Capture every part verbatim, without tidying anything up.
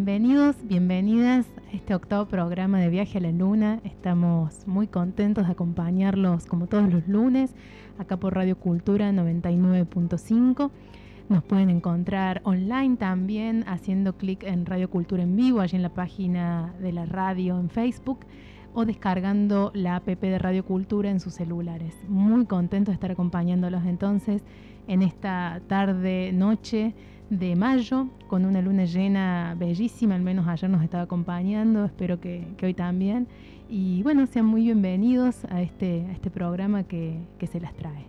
Bienvenidos, bienvenidas a este octavo programa de Viaje a la Luna. Estamos muy contentos de acompañarlos como todos los lunes, acá por Radio Cultura noventa y nueve punto cinco. Nos pueden encontrar online también haciendo clic en Radio Cultura en vivo, allí en la página de la radio en Facebook, o descargando la app de Radio Cultura en sus celulares. Muy contentos de estar acompañándolos entonces en esta tarde, noche de mayo, con una luna llena bellísima, al menos ayer nos estaba acompañando, espero que, que hoy también. Y bueno, sean muy bienvenidos a este, a este programa que, que se las trae.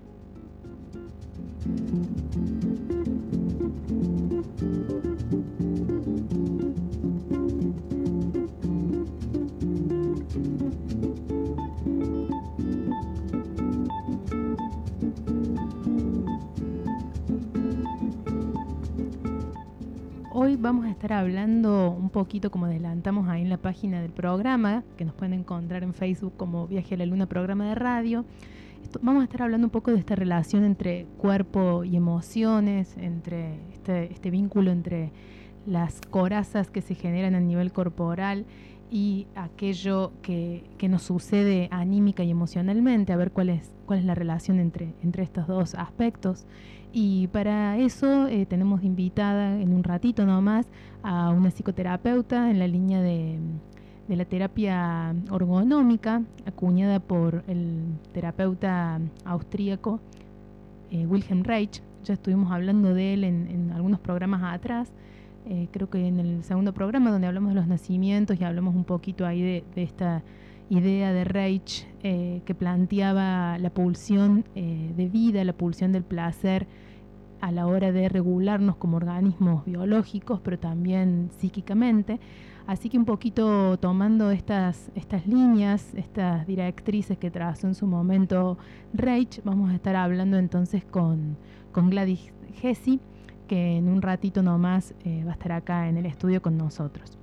Hoy vamos a estar hablando un poquito, como adelantamos ahí en la página del programa, que nos pueden encontrar en Facebook como Viaje a la Luna, programa de radio. Esto, vamos a estar hablando un poco de esta relación entre cuerpo y emociones, entre este, este vínculo entre las corazas que se generan a nivel corporal y aquello que, que nos sucede anímica y emocionalmente, a ver cuál es, cuál es la relación entre, entre estos dos aspectos. Y para eso eh, tenemos invitada en un ratito nomás a una psicoterapeuta en la línea de, de la terapia ergonómica, acuñada por el terapeuta austríaco eh, Wilhelm Reich. Ya estuvimos hablando de él en, en algunos programas atrás, eh, creo que en el segundo programa donde hablamos de los nacimientos y hablamos un poquito ahí de, de esta idea de Reich eh, que planteaba la pulsión eh, de vida, la pulsión del placer a la hora de regularnos como organismos biológicos, pero también psíquicamente. Así que un poquito tomando estas, estas líneas, estas directrices que trazó en su momento Reich, vamos a estar hablando entonces con, con Gladys Gessi, que en un ratito nomás eh, va a estar acá en el estudio con nosotros.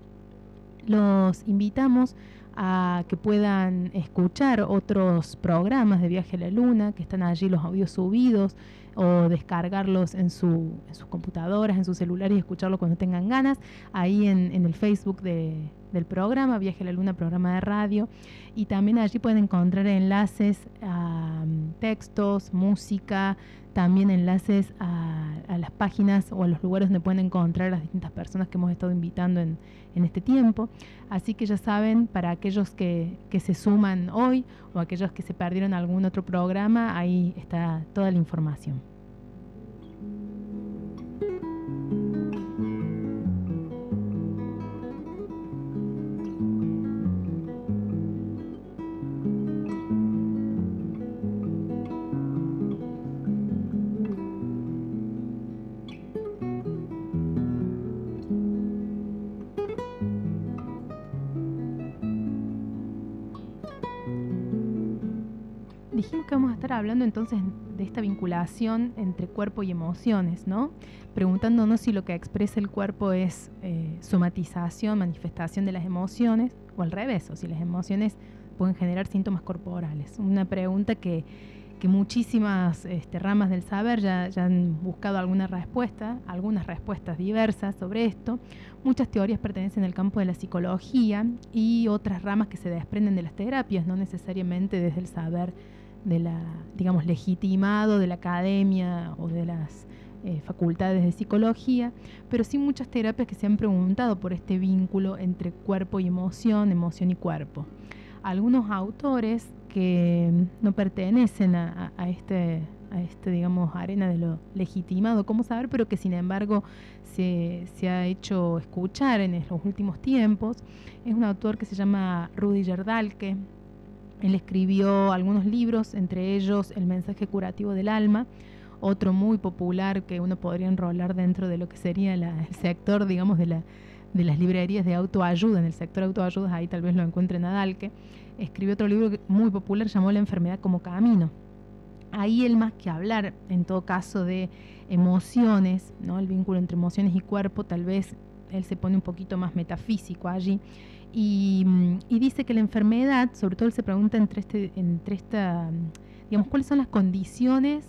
Los invitamos a que puedan escuchar otros programas de Viaje a la Luna, que están allí los audios subidos, o descargarlos en, su, en sus computadoras, en sus celulares y escucharlo cuando tengan ganas, ahí en, en el Facebook de, del programa, Viaje a la Luna, programa de radio, y también allí pueden encontrar enlaces a um, textos, música, también enlaces a, a las páginas o a los lugares donde pueden encontrar a las distintas personas que hemos estado invitando en, en este tiempo. Así que ya saben, para aquellos que, que se suman hoy o aquellos que se perdieron algún otro programa, ahí está toda la información. Dijimos que vamos a estar hablando entonces de esta vinculación entre cuerpo y emociones, ¿no? Preguntándonos si lo que expresa el cuerpo es eh, somatización, manifestación de las emociones, o al revés, o si las emociones pueden generar síntomas corporales. Una pregunta que, que muchísimas este, ramas del saber ya, ya han buscado alguna respuesta, algunas respuestas diversas sobre esto. Muchas teorías pertenecen al campo de la psicología y otras ramas que se desprenden de las terapias, no necesariamente desde el saber de la, digamos, legitimado de la academia o de las eh, facultades de psicología, pero sí muchas terapias que se han preguntado por este vínculo entre cuerpo y emoción, emoción y cuerpo. Algunos autores que no pertenecen a, a, a este, a este, digamos, arena de lo legitimado, cómo saber, pero que sin embargo se, se ha hecho escuchar en los últimos tiempos, es un autor que se llama Rüdiger Dahlke. Él escribió algunos libros, entre ellos El mensaje curativo del alma, otro muy popular que uno podría enrolar dentro de lo que sería la, el sector, digamos, de, la, de las librerías de autoayuda. En el sector de autoayuda, ahí tal vez lo encuentren a Dahlke. Escribió otro libro muy popular, llamó La enfermedad como camino. Ahí él, más que hablar, en todo caso, de emociones, ¿no? El vínculo entre emociones y cuerpo, tal vez él se pone un poquito más metafísico allí. Y, y dice que la enfermedad, sobre todo él se pregunta entre, este, entre esta, digamos, cuáles son las condiciones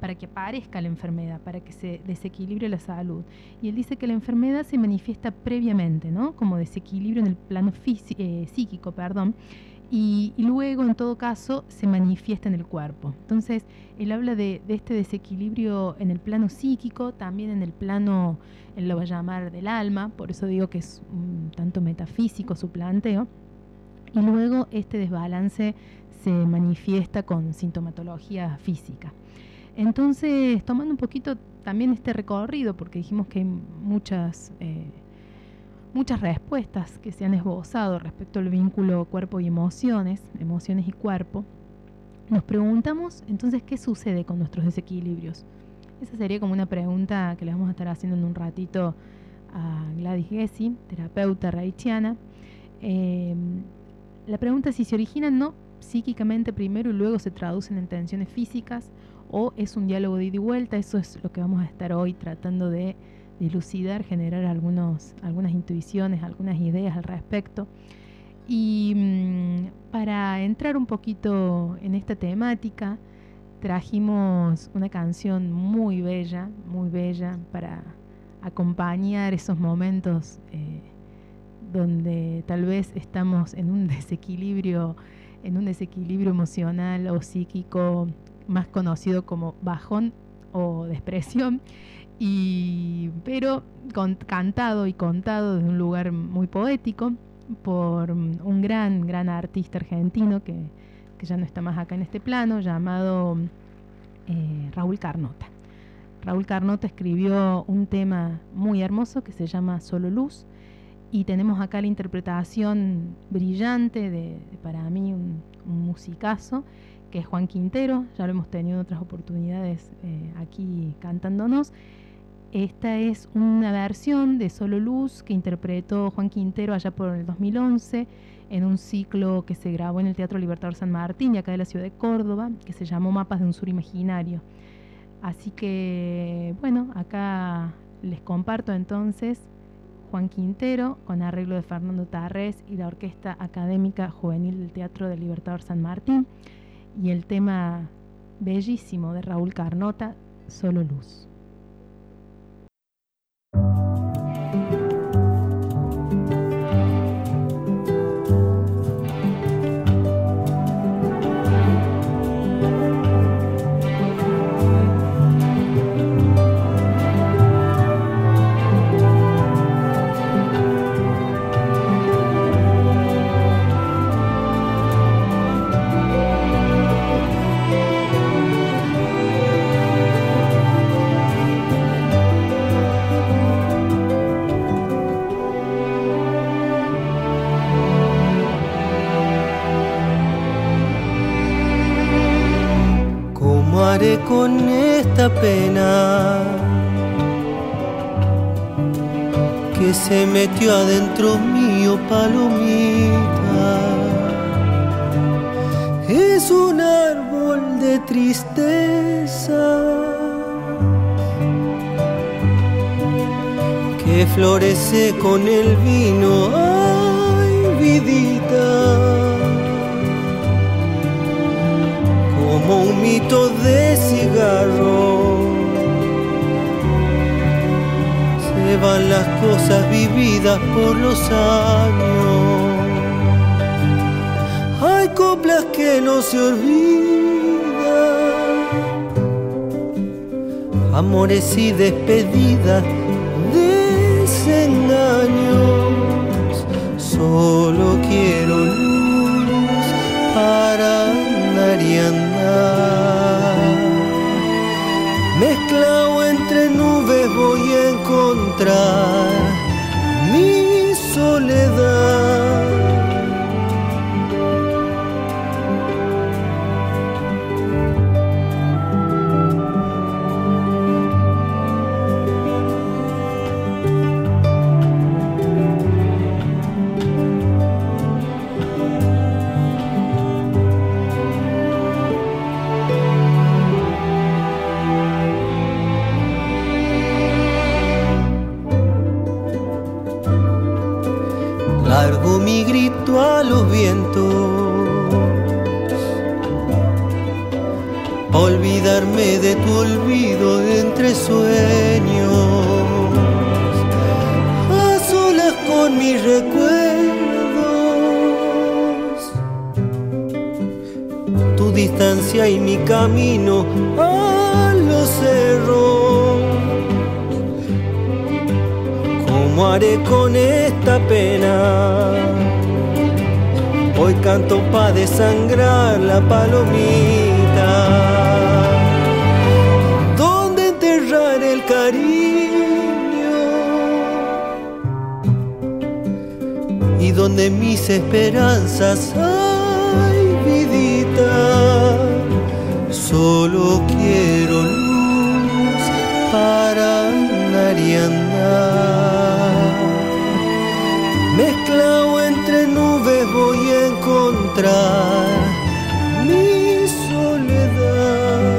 para que aparezca la enfermedad, para que se desequilibre la salud. Y él dice que la enfermedad se manifiesta previamente, ¿no? Como desequilibrio en el plano físico, eh, psíquico, perdón, y, y luego, en todo caso, se manifiesta en el cuerpo. Entonces, él habla de, de este desequilibrio en el plano psíquico, también en el plano, él lo va a llamar del alma, por eso digo que es un tanto metafísico su planteo, y luego este desbalance se manifiesta con sintomatología física. Entonces, tomando un poquito también este recorrido, porque dijimos que hay muchas, eh, muchas respuestas que se han esbozado respecto al vínculo cuerpo y emociones, emociones y cuerpo, nos preguntamos entonces qué sucede con nuestros desequilibrios. Esa sería como una pregunta que le vamos a estar haciendo en un ratito a Gladys Gessi, terapeuta reichiana. Eh, la pregunta es si se originan no psíquicamente primero y luego se traducen en tensiones físicas, o es un diálogo de ida y vuelta. Eso es lo que vamos a estar hoy tratando de dilucidar, generar algunos, algunas intuiciones, algunas ideas al respecto. Y mmm, para entrar un poquito en esta temática, trajimos una canción muy bella, muy bella para acompañar esos momentos eh, donde tal vez estamos en un desequilibrio, en un desequilibrio emocional o psíquico, más conocido como bajón o depresión, y, pero con, cantado y contado desde un lugar muy poético por un gran, gran artista argentino que, que ya no está más acá en este plano, llamado eh, Raúl Carnota. Raúl Carnota escribió un tema muy hermoso que se llama Solo Luz, y tenemos acá la interpretación brillante de, de para mí, un, un musicazo, que es Juan Quintero. Ya lo hemos tenido en otras oportunidades eh, aquí cantándonos. Esta es una versión de Solo Luz que interpretó Juan Quintero allá por el dos mil once en un ciclo que se grabó en el Teatro Libertador San Martín de acá de la ciudad de Córdoba, que se llamó Mapas de un Sur Imaginario. Así que, bueno, acá les comparto entonces Juan Quintero con arreglo de Fernando Tarrés y la Orquesta Académica Juvenil del Teatro del Libertador San Martín, y el tema bellísimo de Raúl Carnota, Solo Luz. Con esta pena que se metió adentro mío, palomita, es un árbol de tristeza que florece con el vino, ay vidita, como un mito de cigarro. Se van las cosas vividas por los años. Hay coplas que no se olvidan, amores y despedidas, desengaños. Solo quiero luz para andar y andar. Mezclado entre nubes voy a encontrar mi soledad. Largo mi grito a los vientos, pa' olvidarme de tu olvido entre sueños, a solas con mis recuerdos, tu distancia y mi camino a los cerros. ¿Cómo haré con esta pena? Hoy canto pa' desangrar la palomita. ¿Dónde enterrar el cariño? Y donde mis esperanzas hay vidita. Solo quiero luz para andar y andar. Mezclado entre nubes voy a encontrar mi soledad.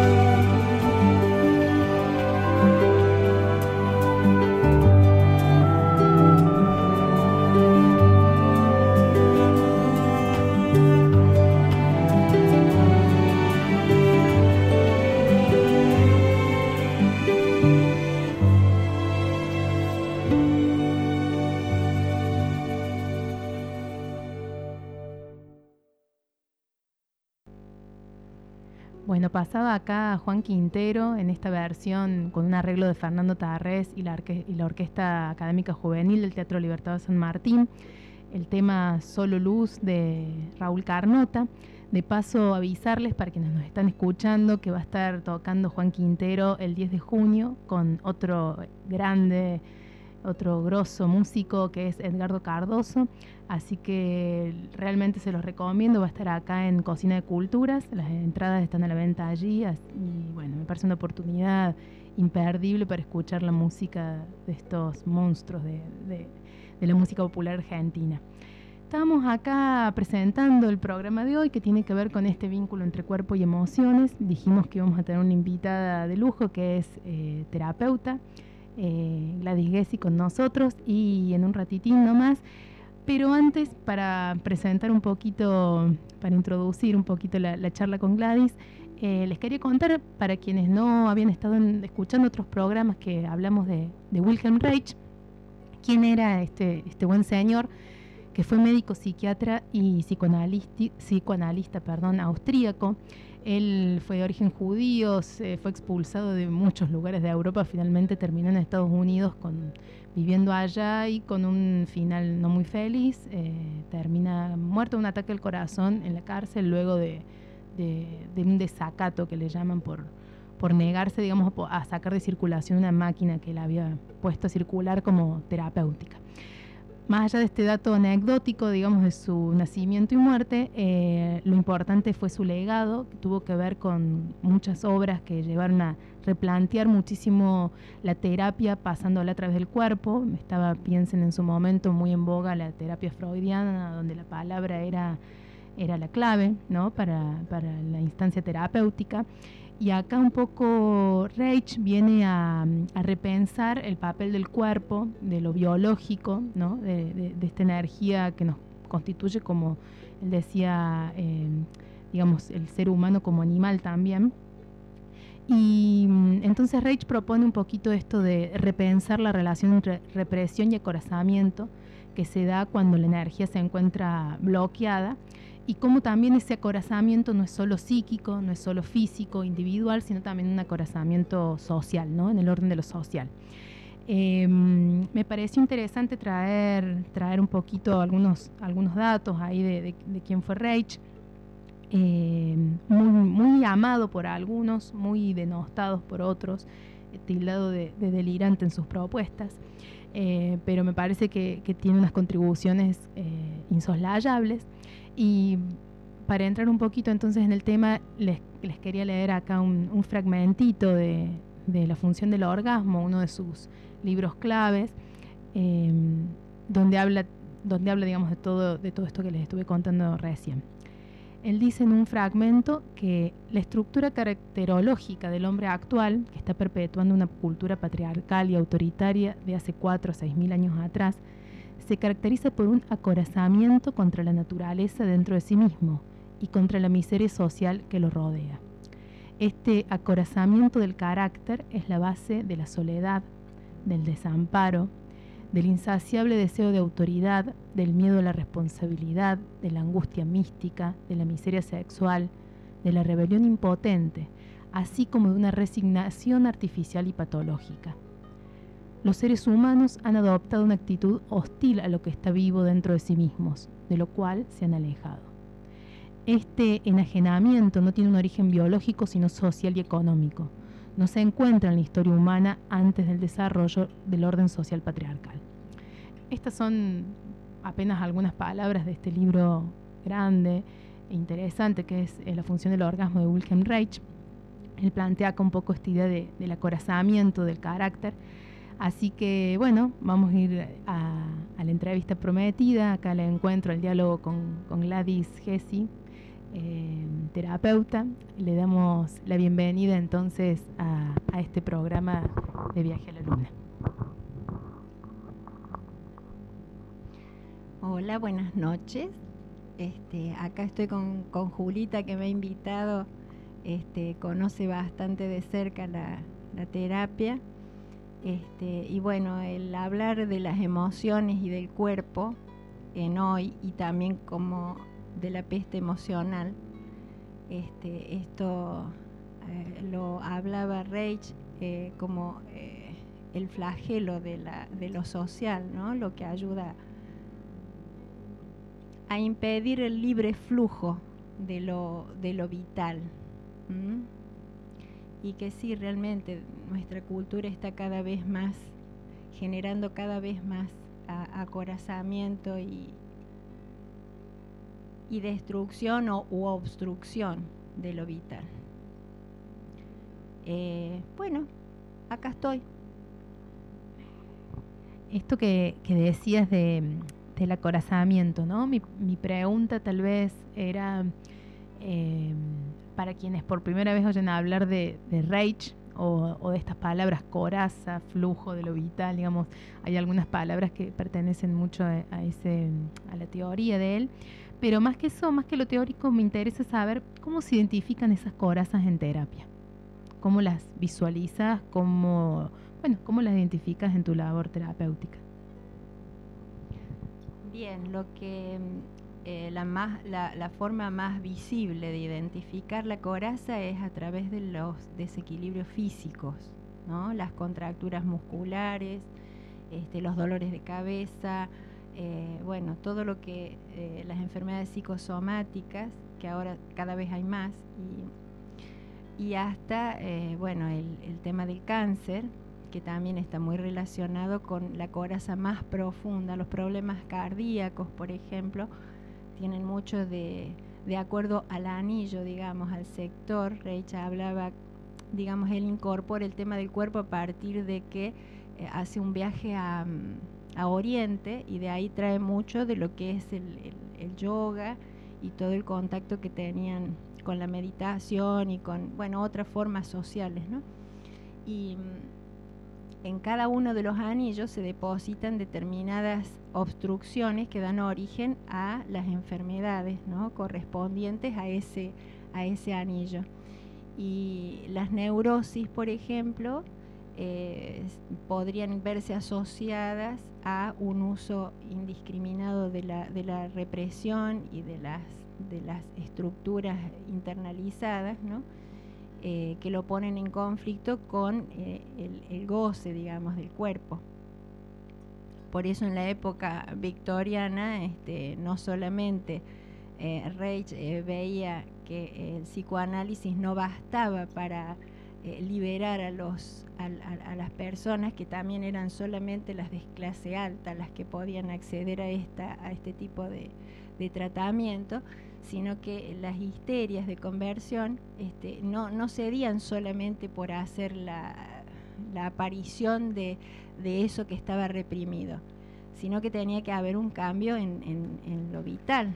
Bueno, pasaba acá Juan Quintero en esta versión con un arreglo de Fernando Tarrés y la, y la Orquesta Académica Juvenil del Teatro Libertador San Martín, el tema Solo Luz de Raúl Carnota. De paso, avisarles para quienes nos están escuchando que va a estar tocando Juan Quintero el diez de junio con otro grande, otro grosso músico que es Edgardo Cardoso, así que realmente se los recomiendo. Va a estar acá en Cocina de Culturas, las entradas están a la venta allí y bueno, me parece una oportunidad imperdible para escuchar la música de estos monstruos de, de, de la música popular argentina. Estamos acá presentando el programa de hoy que tiene que ver con este vínculo entre cuerpo y emociones. Dijimos que íbamos a tener una invitada de lujo que es eh, terapeuta, Eh, Gladys Gessi con nosotros y en un ratitín nomás, pero antes para presentar un poquito, para introducir un poquito la, la charla con Gladys, eh, les quería contar para quienes no habían estado en, escuchando otros programas que hablamos de, de Wilhelm Reich, quién era este, este buen señor que fue médico psiquiatra y psicoanalista, psicoanalista perdón, austríaco. Él fue de origen judío, se fue expulsado de muchos lugares de Europa, finalmente terminó en Estados Unidos con, viviendo allá y con un final no muy feliz. Eh, termina muerto de un ataque al corazón en la cárcel luego de, de, de un desacato que le llaman por, por negarse, digamos, a sacar de circulación una máquina que él había puesto a circular como terapéutica. Más allá de este dato anecdótico, digamos, de su nacimiento y muerte, eh, lo importante fue su legado, que tuvo que ver con muchas obras que llevaron a replantear muchísimo la terapia pasándola a través del cuerpo. Estaba, piensen, en su momento muy en boga la terapia freudiana, donde la palabra era, era la clave, ¿no?, para, para la instancia terapéutica. Y acá un poco Reich viene a, a repensar el papel del cuerpo, de lo biológico, ¿no?, de, de, de esta energía que nos constituye como, él decía, eh, digamos, el ser humano como animal también. Y entonces Reich propone un poquito esto de repensar la relación entre represión y acorazamiento que se da cuando la energía se encuentra bloqueada, y cómo también ese acorazamiento no es solo psíquico, no es solo físico, individual, sino también un acorazamiento social, ¿no?, en el orden de lo social. Eh, me pareció interesante traer, traer un poquito algunos, algunos datos ahí de, de, de quién fue Reich, eh, muy, muy amado por algunos, muy denostados por otros, tildado de, de delirante en sus propuestas, eh, pero me parece que, que tiene unas contribuciones eh, insoslayables. Y para entrar un poquito entonces en el tema, les, les quería leer acá un, un fragmentito de, de La función del orgasmo, uno de sus libros claves, eh, donde habla, donde habla, digamos, de todo, de todo esto que les estuve contando recién. Él dice en un fragmento que la estructura caracterológica del hombre actual, que está perpetuando una cultura patriarcal y autoritaria de hace cuatro o seis mil años atrás, se caracteriza por un acorazamiento contra la naturaleza dentro de sí mismo y contra la miseria social que lo rodea. Este acorazamiento del carácter es la base de la soledad, del desamparo, del insaciable deseo de autoridad, del miedo a la responsabilidad, de la angustia mística, de la miseria sexual, de la rebelión impotente, así como de una resignación artificial y patológica. Los seres humanos han adoptado una actitud hostil a lo que está vivo dentro de sí mismos, de lo cual se han alejado. Este enajenamiento no tiene un origen biológico, sino social y económico. No se encuentra en la historia humana antes del desarrollo del orden social patriarcal. Estas son apenas algunas palabras de este libro grande e interesante que es La función del orgasmo de Wilhelm Reich. Él plantea acá un poco esta idea de, del acorazamiento del carácter. Así que, bueno, vamos a ir a, a la entrevista prometida. Acá la encuentro, el diálogo con, con Gladys Gessi, eh, terapeuta. Le damos la bienvenida entonces a, a este programa de Viaje a la Luna. Hola, buenas noches. Este, acá estoy con, con Julita, que me ha invitado, este, conoce bastante de cerca la, la terapia. Este, y bueno, el hablar de las emociones y del cuerpo en hoy, y también como de la peste emocional, este, esto eh, lo hablaba Reich eh, como eh, el flagelo de, la, de lo social, ¿no? Lo que ayuda a impedir el libre flujo de lo, de lo vital. ¿Mm? Y que sí, realmente nuestra cultura está cada vez más, generando cada vez más a, acorazamiento y, y destrucción o, u obstrucción de lo vital. Eh, bueno, acá estoy. Esto que, que decías de, del acorazamiento, ¿no? Mi, mi pregunta tal vez era... Eh, para quienes por primera vez oyen hablar de, de Reich o, o de estas palabras coraza, flujo de lo vital, digamos, hay algunas palabras que pertenecen mucho a, a, ese, a la teoría de él, pero más que eso, más que lo teórico, me interesa saber cómo se identifican esas corazas en terapia, cómo las visualizas, cómo, bueno, cómo las identificas en tu labor terapéutica. Bien, lo que... Eh, la, más, la, la forma más visible de identificar la coraza es a través de los desequilibrios físicos, ¿no? Las contracturas musculares, este, los dolores de cabeza, eh, bueno, todo lo que eh, las enfermedades psicosomáticas, que ahora cada vez hay más, y, y hasta eh, bueno, el, el tema del cáncer, que también está muy relacionado con la coraza más profunda. Los problemas cardíacos, por ejemplo, tienen mucho de, de acuerdo al anillo, digamos, al sector. Reich hablaba, digamos, él incorpora el tema del cuerpo a partir de que eh, hace un viaje a, a Oriente, y de ahí trae mucho de lo que es el, el, el yoga y todo el contacto que tenían con la meditación y con, bueno, otras formas sociales, ¿no? Y en cada uno de los anillos se depositan determinadas obstrucciones que dan origen a las enfermedades, ¿no? Correspondientes a ese, a ese anillo. Y las neurosis, por ejemplo, eh, podrían verse asociadas a un uso indiscriminado de la, de la represión y de las, de las estructuras internalizadas, ¿no? Eh, que lo ponen en conflicto con eh, el, el goce, digamos, del cuerpo. Por eso en la época victoriana, este, no solamente eh, Reich eh, veía que el psicoanálisis no bastaba para eh, liberar a, los, a, a, a las personas, que también eran solamente las de clase alta las que podían acceder a, esta, a este tipo de, de tratamiento, sino que las histerias de conversión este, no, no cedían solamente por hacer la, la aparición de, de eso que estaba reprimido, sino que tenía que haber un cambio en, en, en lo vital.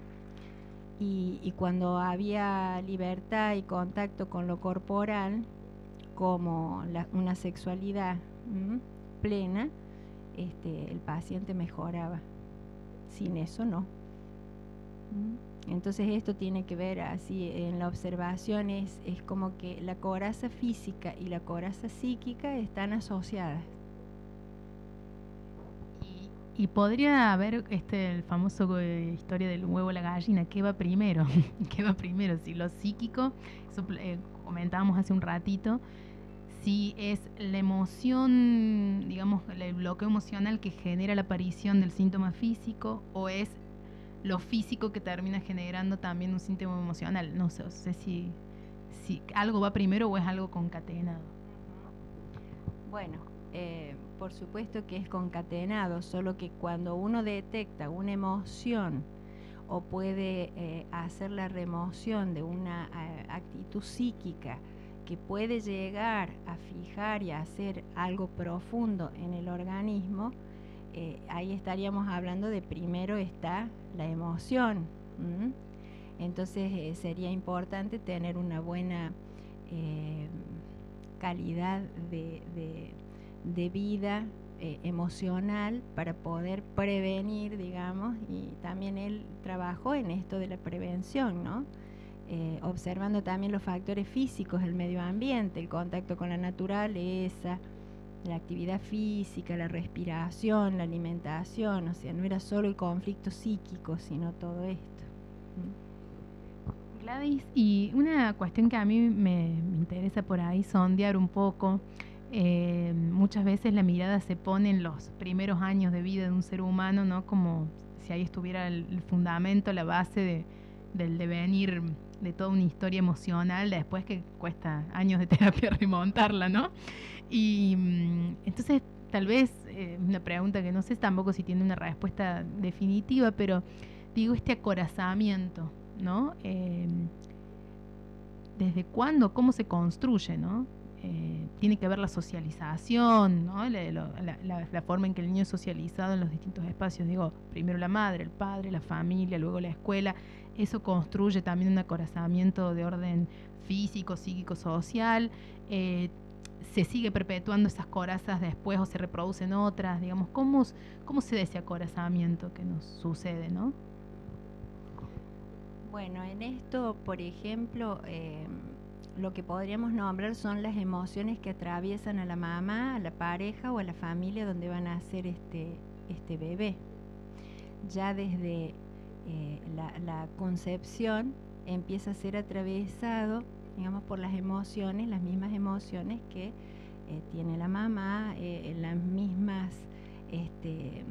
Y, y cuando había libertad y contacto con lo corporal, como la, una sexualidad ¿m? plena, este, el paciente mejoraba. Sin eso no. ¿M? Entonces esto tiene que ver así en la observación, es, es como que la coraza física y la coraza psíquica están asociadas. Y, y podría haber este el famoso eh, historia del huevo y la gallina, ¿qué va primero? ¿Qué va primero? Si lo psíquico, eso, eh, comentábamos hace un ratito, si es la emoción, digamos, el bloqueo emocional que genera la aparición del síntoma físico, o es lo físico que termina generando también un síntoma emocional. No sé, no sé si, si algo va primero o es algo concatenado. Bueno, eh, por supuesto que es concatenado, solo que cuando uno detecta una emoción o puede eh, hacer la remoción de una eh, actitud psíquica que puede llegar a fijar y a hacer algo profundo en el organismo, eh, ahí estaríamos hablando de primero está la emoción. ¿m? Entonces eh, sería importante tener una buena eh, calidad de, de, de vida eh, emocional para poder prevenir, digamos, y también él trabajó en esto de la prevención, ¿no? Eh, observando también los factores físicos del medio ambiente, el contacto con la naturaleza, la actividad física, la respiración, la alimentación, o sea, no era solo el conflicto psíquico, sino todo esto. ¿Mm? Gladys, y una cuestión que a mí me, me interesa por ahí sondear un poco, eh, muchas veces la mirada se pone en los primeros años de vida de un ser humano, ¿no? Como si ahí estuviera el, el fundamento, la base de, del devenir de toda una historia emocional, después que cuesta años de terapia remontarla, ¿no? Y entonces tal vez eh, una pregunta que no sé tampoco si tiene una respuesta definitiva, pero digo, este acorazamiento, ¿no? Eh, ¿Desde cuándo, cómo se construye, ¿no? Eh, tiene que ver la socialización, ¿no? La, la, la, la forma en que el niño es socializado en los distintos espacios. Digo, primero la madre, el padre, la familia, luego la escuela. Eso construye también un acorazamiento de orden físico, psíquico, social. Eh, se sigue perpetuando esas corazas después o se reproducen otras, digamos, ¿cómo, cómo se da ese acorazamiento que nos sucede, ¿no? Bueno, en esto, por ejemplo, eh, lo que podríamos nombrar son las emociones que atraviesan a la mamá, a la pareja o a la familia donde van a nacer este, este bebé. Ya desde eh, la, la concepción empieza a ser atravesado, digamos, por las emociones, las mismas emociones que eh, tiene la mamá, eh, las mismas este,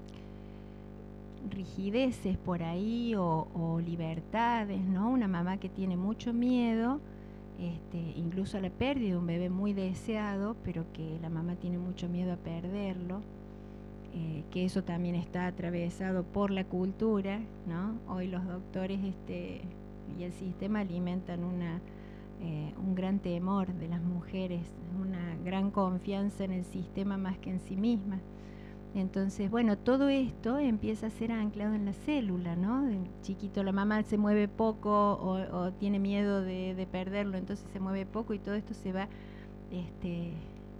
rigideces por ahí o, o libertades, ¿no? Una mamá que tiene mucho miedo, este, incluso a la pérdida de un bebé muy deseado, pero que la mamá tiene mucho miedo a perderlo, eh, que eso también está atravesado por la cultura, ¿no? Hoy los doctores este, y el sistema alimentan una Eh, un gran temor de las mujeres, una gran confianza en el sistema más que en sí misma. Entonces, bueno, todo esto empieza a ser anclado en la célula, ¿no? De chiquito la mamá se mueve poco o, o tiene miedo de, de perderlo, entonces se mueve poco y todo esto se va, este,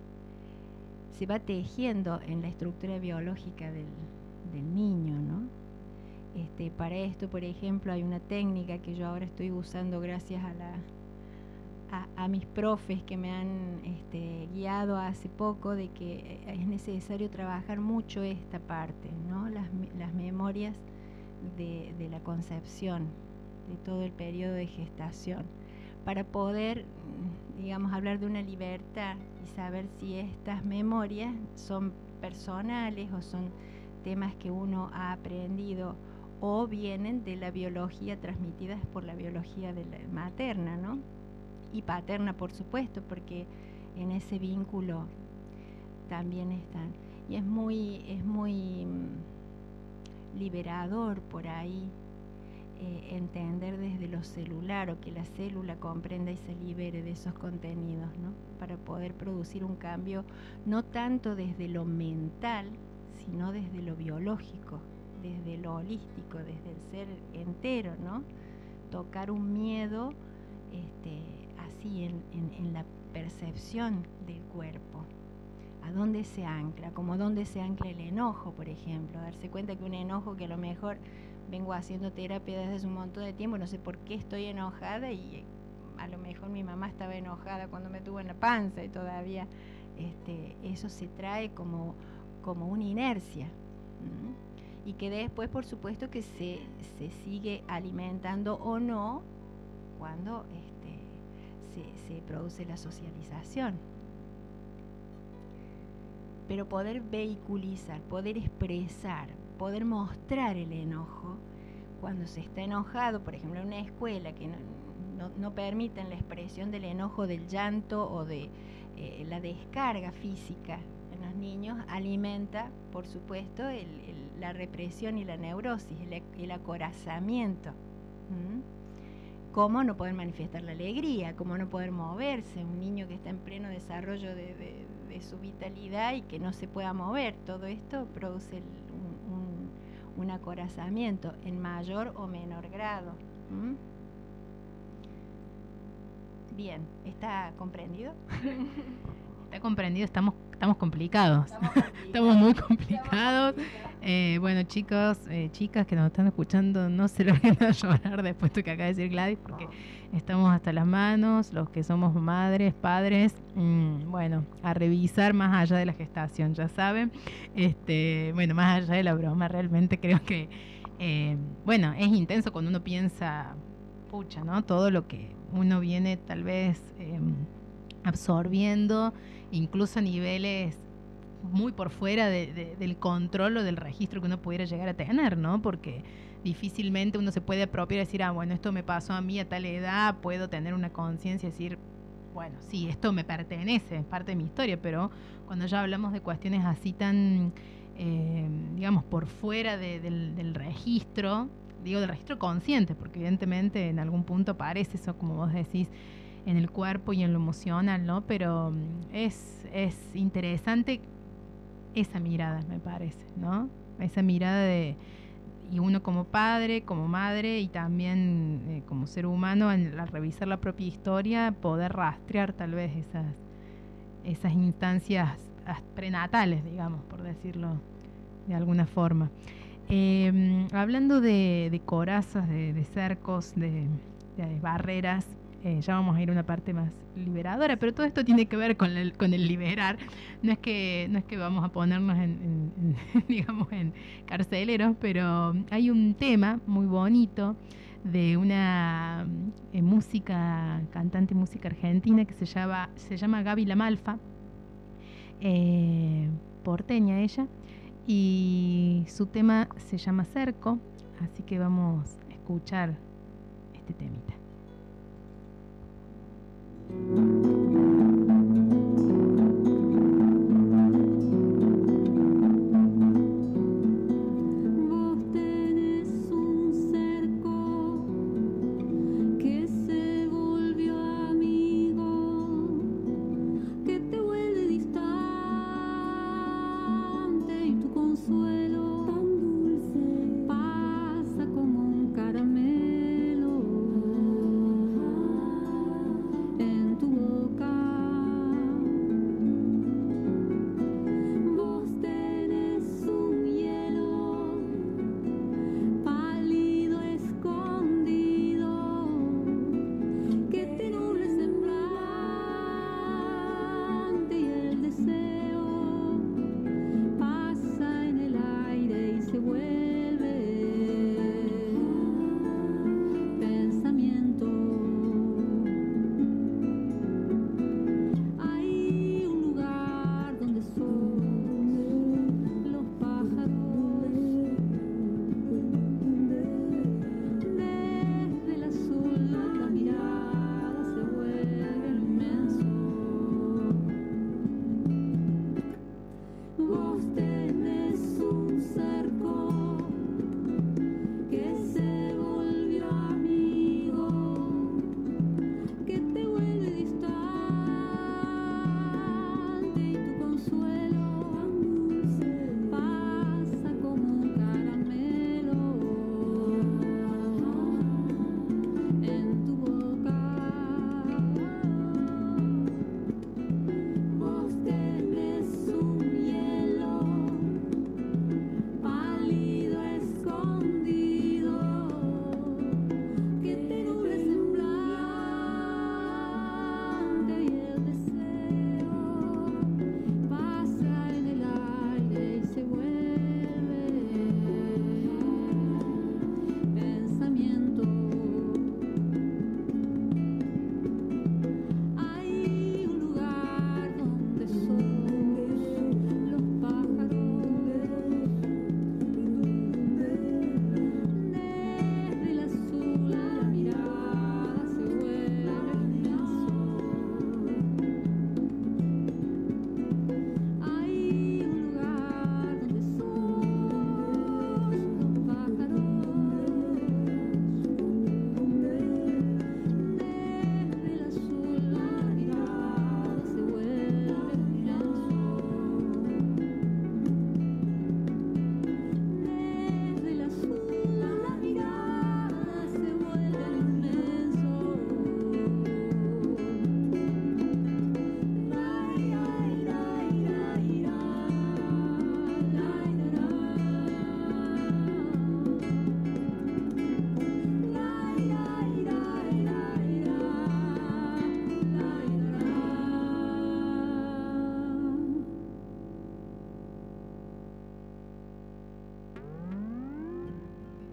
se va tejiendo en la estructura biológica del, del niño, ¿no? Este, para esto, por ejemplo, hay una técnica que yo ahora estoy usando gracias a la A, a mis profes que me han este, guiado hace poco, de que es necesario trabajar mucho esta parte, ¿no? Las, las memorias de, de la concepción, de todo el periodo de gestación, para poder, digamos, hablar de una libertad y saber si estas memorias son personales o son temas que uno ha aprendido o vienen de la biología, transmitidas por la biología de la materna, ¿no? Y paterna, por supuesto, porque en ese vínculo también están. Y es muy, es muy mm, liberador por ahí eh, entender desde lo celular, o que la célula comprenda y se libere de esos contenidos, ¿no? Para poder producir un cambio, no tanto desde lo mental, sino desde lo biológico, desde lo holístico, desde el ser entero, ¿no? Tocar un miedo, este, así en, en, en la percepción del cuerpo, a dónde se ancla, como dónde se ancla el enojo, por ejemplo, darse cuenta que un enojo que a lo mejor vengo haciendo terapia desde hace un montón de tiempo, no sé por qué estoy enojada y a lo mejor mi mamá estaba enojada cuando me tuvo en la panza y todavía este, eso se trae como, como una inercia. ¿Mm? Y que después, por supuesto, que se, se sigue alimentando o no cuando este, se, se produce la socialización. Pero poder vehiculizar, poder expresar, poder mostrar el enojo, cuando se está enojado, por ejemplo, en una escuela que no, no, no permiten la expresión del enojo, del llanto o de eh, la descarga física en los niños, alimenta, por supuesto, el, el, la represión y la neurosis, el, el acorazamiento. ¿Mm? Cómo no poder manifestar la alegría, cómo no poder moverse, un niño que está en pleno desarrollo de, de, de su vitalidad y que no se pueda mover, todo esto produce el, un, un, un acorazamiento en mayor o menor grado. ¿Mm? Bien, ¿está comprendido? Está comprendido, estamos, estamos complicados. Estamos, complicados. Estamos muy complicados. Estamos complicados. Eh, bueno, chicos, eh, chicas que nos están escuchando, no se lo vayan a llorar después de lo que acaba de decir Gladys, porque estamos hasta las manos, los que somos madres, padres, mmm, bueno, a revisar más allá de la gestación, ya saben. Este, bueno, más allá de la broma, realmente creo que, eh, bueno, es intenso cuando uno piensa, pucha, ¿no? Todo lo que uno viene tal vez eh, absorbiendo, incluso a niveles muy por fuera de, de, del control o del registro que uno pudiera llegar a tener, ¿no? Porque difícilmente uno se puede apropiar y decir, ah, bueno, esto me pasó a mí a tal edad, puedo tener una conciencia y decir, bueno, sí, esto me pertenece, es parte de mi historia, pero cuando ya hablamos de cuestiones así tan, eh, digamos, por fuera de, del, del registro, digo del registro consciente, porque evidentemente en algún punto aparece eso, como vos decís, en el cuerpo y en lo emocional, ¿no? Pero es, es interesante esa mirada, me parece, ¿no? Esa mirada de, y uno como padre, como madre y también eh, como ser humano, en, al revisar la propia historia, poder rastrear tal vez esas, esas instancias prenatales, digamos, por decirlo de alguna forma. Eh, hablando de, de corazas, de, de cercos, de, de barreras, eh, ya vamos a ir a una parte más liberadora, pero todo esto tiene que ver con el, con el liberar. No es que no es que vamos a ponernos en, en, en digamos en carceleros, pero hay un tema muy bonito de una eh, música, cantante música argentina que se llama se llama Gaby Lamalfa, eh, porteña ella, y su tema se llama Cerco, así que vamos a escuchar este temita. En tu boca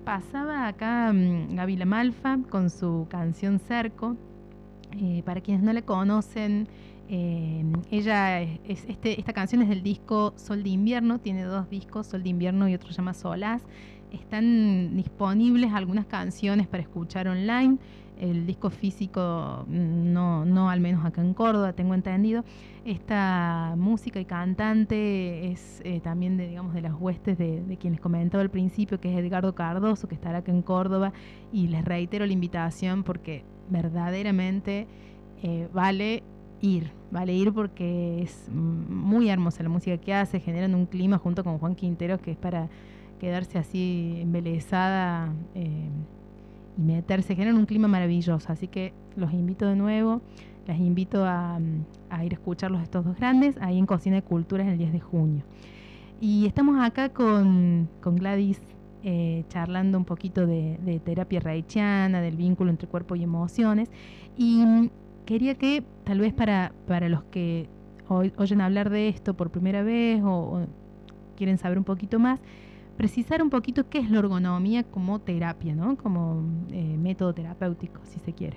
pasaba acá um, Gaby Lamalfa con su canción Cerco. Eh, para quienes no la conocen, eh, ella es, este, esta canción es del disco Sol de Invierno, tiene dos discos, Sol de Invierno y otro se llama Solaz. Están disponibles algunas canciones para escuchar online. El disco físico no, no al menos acá en Córdoba, tengo entendido. Esta música y cantante es eh, también de, digamos, de las huestes de, de quienes comentaba al principio, que es Edgardo Cardoso, que estará acá en Córdoba, y les reitero la invitación porque verdaderamente eh, vale ir, vale ir porque es muy hermosa la música que hace, generan un clima junto con Juan Quinteros que es para quedarse así embelesada eh, y meterse, generan un clima maravilloso, así que los invito de nuevo, las invito a, a ir a escucharlos estos dos grandes, ahí en Cocina de Culturas el diez de junio. Y estamos acá con, con Gladys eh, charlando un poquito de, de terapia reichiana, del vínculo entre cuerpo y emociones, y quería que tal vez para, para los que oy, oyen hablar de esto por primera vez o, o quieren saber un poquito más, precisar un poquito qué es la ergonomía como terapia, ¿no? Como eh, método terapéutico, si se quiere.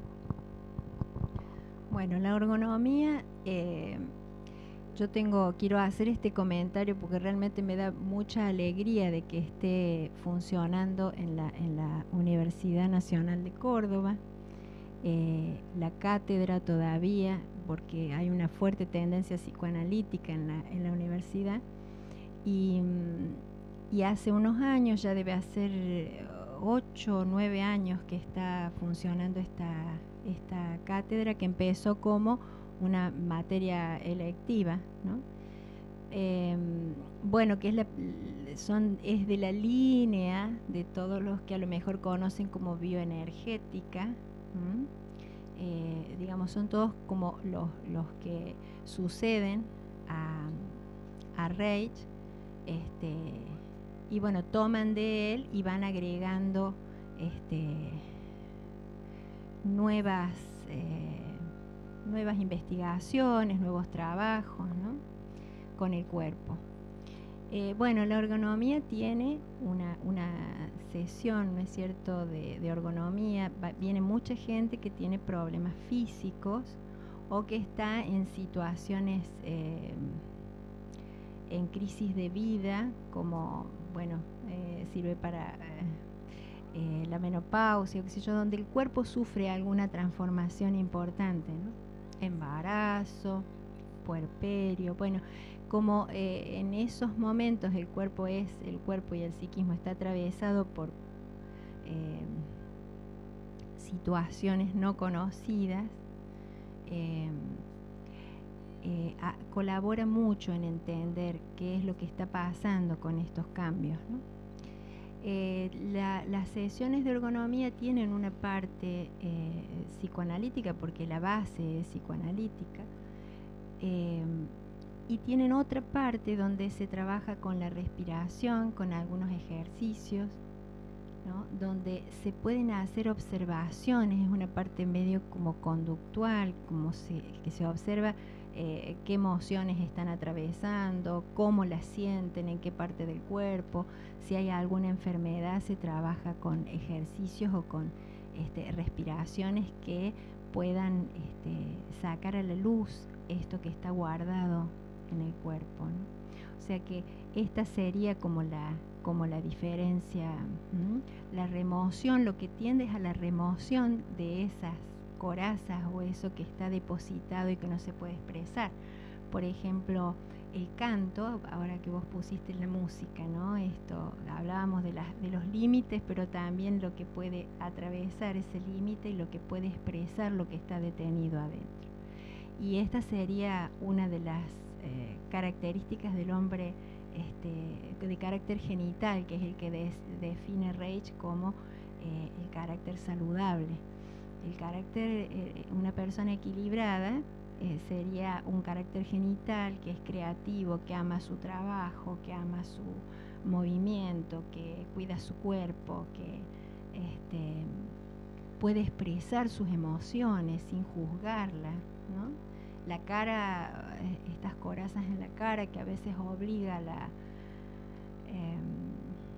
Bueno, la ergonomía, eh, yo tengo, quiero hacer este comentario porque realmente me da mucha alegría de que esté funcionando en la, en la Universidad Nacional de Córdoba, eh, la cátedra todavía, porque hay una fuerte tendencia psicoanalítica en la, en la universidad, y, y hace unos años, ya debe hacer ocho o nueve años que está funcionando esta, esta cátedra, que empezó como una materia electiva, ¿no? Eh, bueno, que es, la, son, es de la línea de todos los que a lo mejor conocen como bioenergética, eh, digamos, son todos como los, los que suceden a, a Reich, este, y bueno, toman de él y van agregando este, nuevas eh, nuevas investigaciones, nuevos trabajos, ¿no? Con el cuerpo. Eh, bueno, la ergonomía tiene una, una sesión, ¿no es cierto?, de, de ergonomía. Va, viene mucha gente que tiene problemas físicos o que está en situaciones, eh, en crisis de vida, como, bueno, eh, sirve para eh, eh, la menopausia, qué sé yo, donde el cuerpo sufre alguna transformación importante, ¿no? Embarazo, puerperio, bueno, como eh, en esos momentos el cuerpo es, el cuerpo y el psiquismo está atravesado por eh, situaciones no conocidas, eh, eh, a, colabora mucho en entender qué es lo que está pasando con estos cambios, ¿no? Eh, la, las sesiones de ergonomía tienen una parte eh, psicoanalítica, porque la base es psicoanalítica, eh, y tienen otra parte donde se trabaja con la respiración, con algunos ejercicios, ¿no? Donde se pueden hacer observaciones, es una parte medio como conductual, como se, que se observa eh, qué emociones están atravesando, cómo las sienten, en qué parte del cuerpo. Si hay alguna enfermedad, se trabaja con ejercicios o con este, respiraciones que puedan este, sacar a la luz esto que está guardado en el cuerpo, ¿no? O sea que esta sería como la, como la diferencia, ¿m? La remoción, lo que tiende es a la remoción de esas corazas o eso que está depositado y que no se puede expresar. Por ejemplo, el canto, ahora que vos pusiste la música, ¿no? Esto, hablábamos de, las, de los límites, pero también lo que puede atravesar ese límite y lo que puede expresar lo que está detenido adentro. Y esta sería una de las eh, características del hombre este, de carácter genital, que es el que des, define Reich como eh, el carácter saludable. El carácter, eh, una persona equilibrada eh, sería un carácter genital que es creativo, que ama su trabajo, que ama su movimiento, que cuida su cuerpo, que este, puede expresar sus emociones sin juzgarlas, ¿no? La cara, estas corazas en la cara que a veces obliga a la, eh,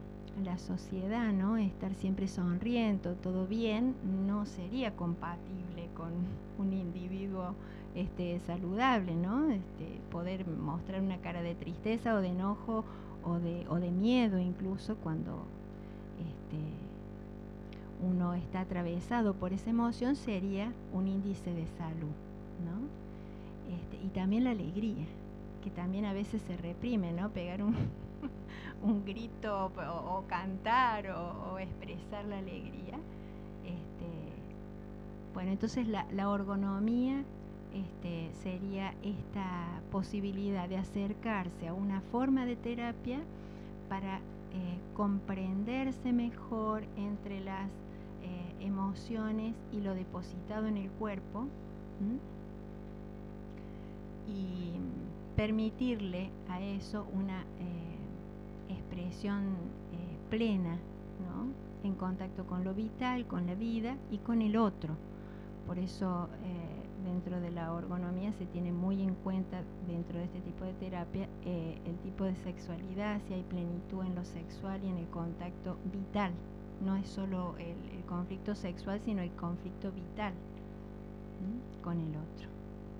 la sociedad, ¿no? Estar siempre sonriendo, todo bien, no sería compatible con un individuo este, saludable, ¿no? Este, poder mostrar una cara de tristeza o de enojo o de, o de miedo incluso cuando este, uno está atravesado por esa emoción sería un índice de salud, ¿no? Este, y también la alegría, que también a veces se reprime, ¿no? Pegar un, un grito o, o cantar o, o expresar la alegría. Este, bueno, entonces la, la ergonomía este, sería esta posibilidad de acercarse a una forma de terapia para eh, comprenderse mejor entre las eh, emociones y lo depositado en el cuerpo. ¿Mm? Y permitirle a eso una eh, expresión eh, plena, ¿no? En contacto con lo vital, con la vida y con el otro. Por eso eh, dentro de la ergonomía se tiene muy en cuenta dentro de este tipo de terapia eh, el tipo de sexualidad, si hay plenitud en lo sexual y en el contacto vital. No es solo el, el conflicto sexual, sino el conflicto vital, ¿sí? Con el otro.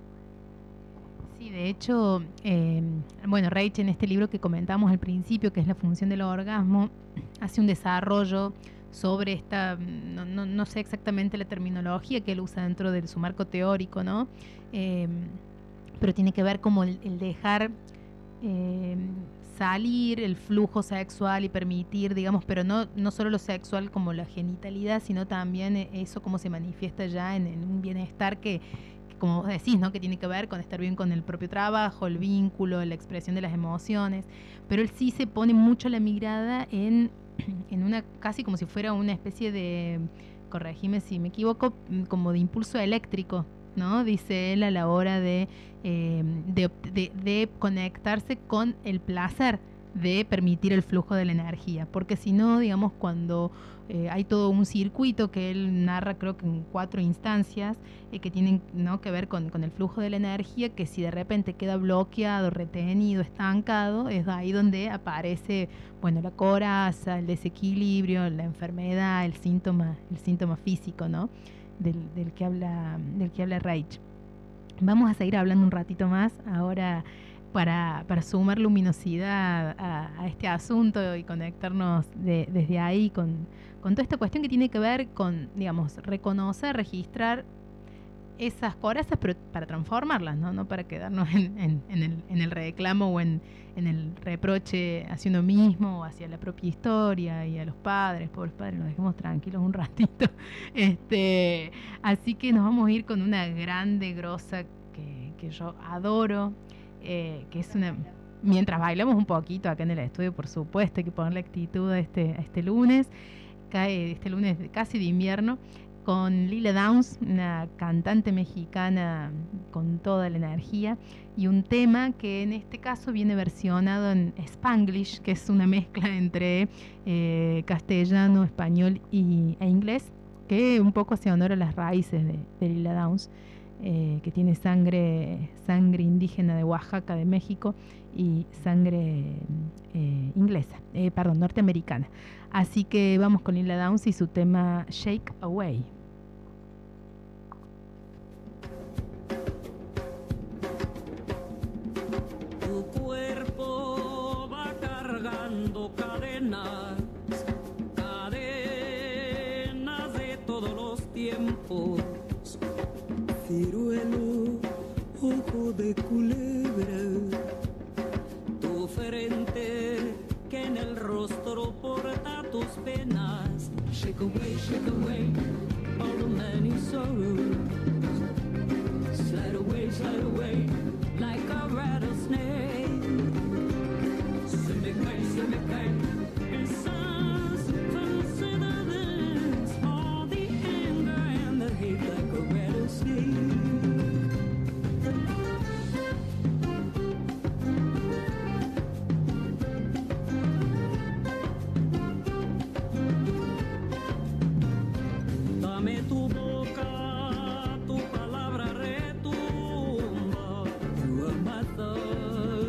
Sí, de hecho, eh, bueno, Reich en este libro que comentamos al principio, que es La función del orgasmo, hace un desarrollo sobre esta, no, no, no sé exactamente la terminología que él usa dentro de su marco teórico, ¿no? Eh, pero tiene que ver como el, el dejar eh, salir el flujo sexual y permitir, digamos, pero no, no solo lo sexual como la genitalidad, sino también eso cómo se manifiesta ya en, en un bienestar que como vos decís, ¿no? Que tiene que ver con estar bien con el propio trabajo, el vínculo, la expresión de las emociones, pero él sí se pone mucho la mirada en, en una, casi como si fuera una especie de, corregime si me equivoco, como de impulso eléctrico, ¿no? Dice él a la hora de, eh, de, de, de conectarse con el placer de permitir el flujo de la energía, porque si no, digamos, cuando eh, hay todo un circuito que él narra, creo que en cuatro instancias, eh, que tienen, ¿no?, que ver con, con el flujo de la energía, que si de repente queda bloqueado, retenido, estancado, es ahí donde aparece, bueno, la coraza, el desequilibrio, la enfermedad, el síntoma, el síntoma físico, ¿no?, del, del que habla, del que habla Reich. Vamos a seguir hablando un ratito más ahora para, para sumar luminosidad a, a este asunto y conectarnos de, desde ahí con, con toda esta cuestión que tiene que ver con, digamos, reconocer, registrar esas corazas, pero para transformarlas, ¿no? No para quedarnos en, en, en, el, en el reclamo o en, en el reproche hacia uno mismo o hacia la propia historia y a los padres, pobres padres, los dejemos tranquilos un ratito. Este, así que nos vamos a ir con una grande, grosa que, que yo adoro, eh, que es una... Mientras bailamos un poquito acá en el estudio, por supuesto, hay que ponerle actitud a este, a este lunes, cae este lunes casi de invierno, con Lila Downs, una cantante mexicana con toda la energía, y un tema que en este caso viene versionado en Spanglish, que es una mezcla entre eh, castellano, español y, e inglés, que un poco hace honor a las raíces de, de Lila Downs, eh, que tiene sangre, sangre indígena de Oaxaca, de México, y sangre eh, inglesa, eh, perdón, norteamericana. Así que vamos con Lila Downs y su tema Shake Away. Tu cuerpo va cargando cadenas, cadenas de todos los tiempos. Ciruelo, ojo de culebra, tu frente que en el rostro porta tus penas. Shake away, shake away, all the many sorrows. Slide away, slide away, like a rattlesnake. Se me cae, se me cae, esas falsedades, all the anger and the hate like a rattlesnake. Dame tu boca, tu palabra retumba. You are my thought.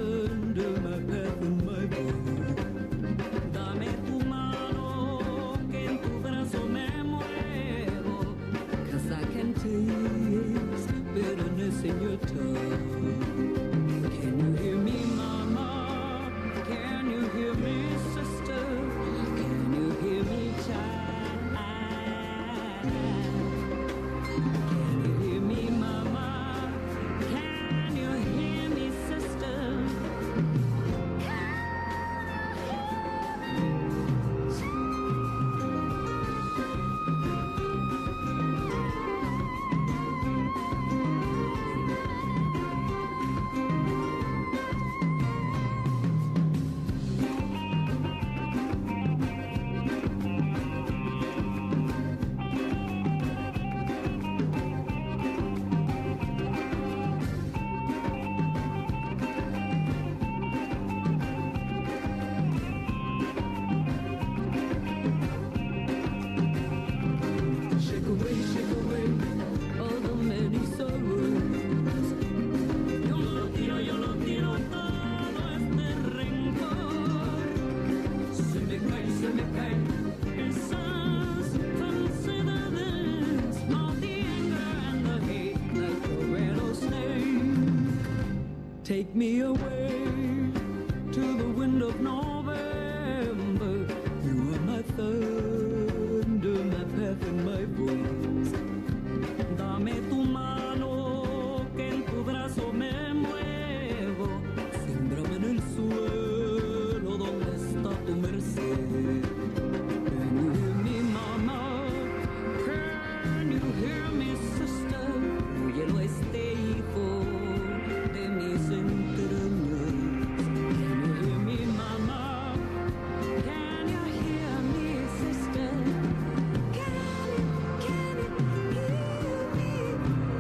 take me away to the wind of November. You are my thunder, my path and my voice. Dame tu mano, que en tu brazo me muevo. Sémbrame en el suelo donde está tu merced. Can you hear me, mama? Can you hear me, sister? Óyelo este hijo de mis entrañas. Can you hear me, mama? Can you hear me, sister? Can you, can you hear me?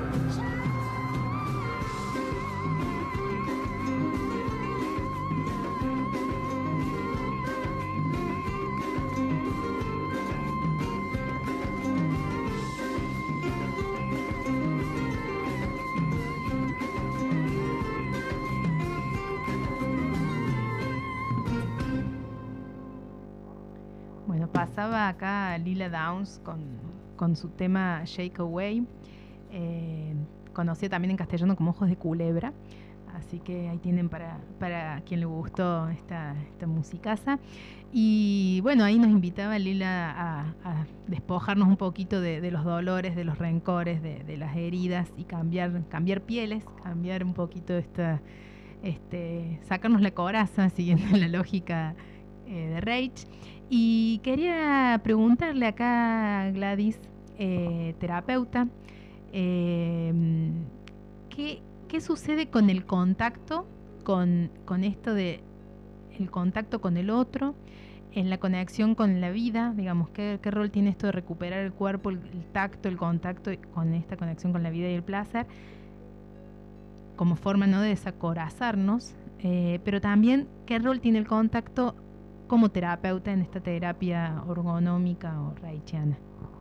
Bueno, pasaba acá Lila Downs con, con su tema Shake Away, eh, conocido también en castellano como Ojos de Culebra, así que ahí tienen para, para quien le gustó esta, esta musicaza. Y bueno, ahí nos invitaba Lila a, a despojarnos un poquito de, de los dolores, de los rencores, de, de las heridas y cambiar, cambiar pieles, cambiar un poquito esta, este, sacarnos la coraza siguiendo la lógica eh, de Reich. Y quería preguntarle acá a Gladys, eh, terapeuta, eh, ¿qué, ¿qué sucede con el contacto, con, con esto de el contacto con el otro, en la conexión con la vida? Digamos, ¿qué, qué rol tiene esto de recuperar el cuerpo, el, el tacto, el contacto con esta conexión con la vida y el placer, como forma, ¿no?, de desacorazarnos? Eh, pero también, ¿qué rol tiene el contacto como terapeuta en esta terapia ergonómica o reichiana?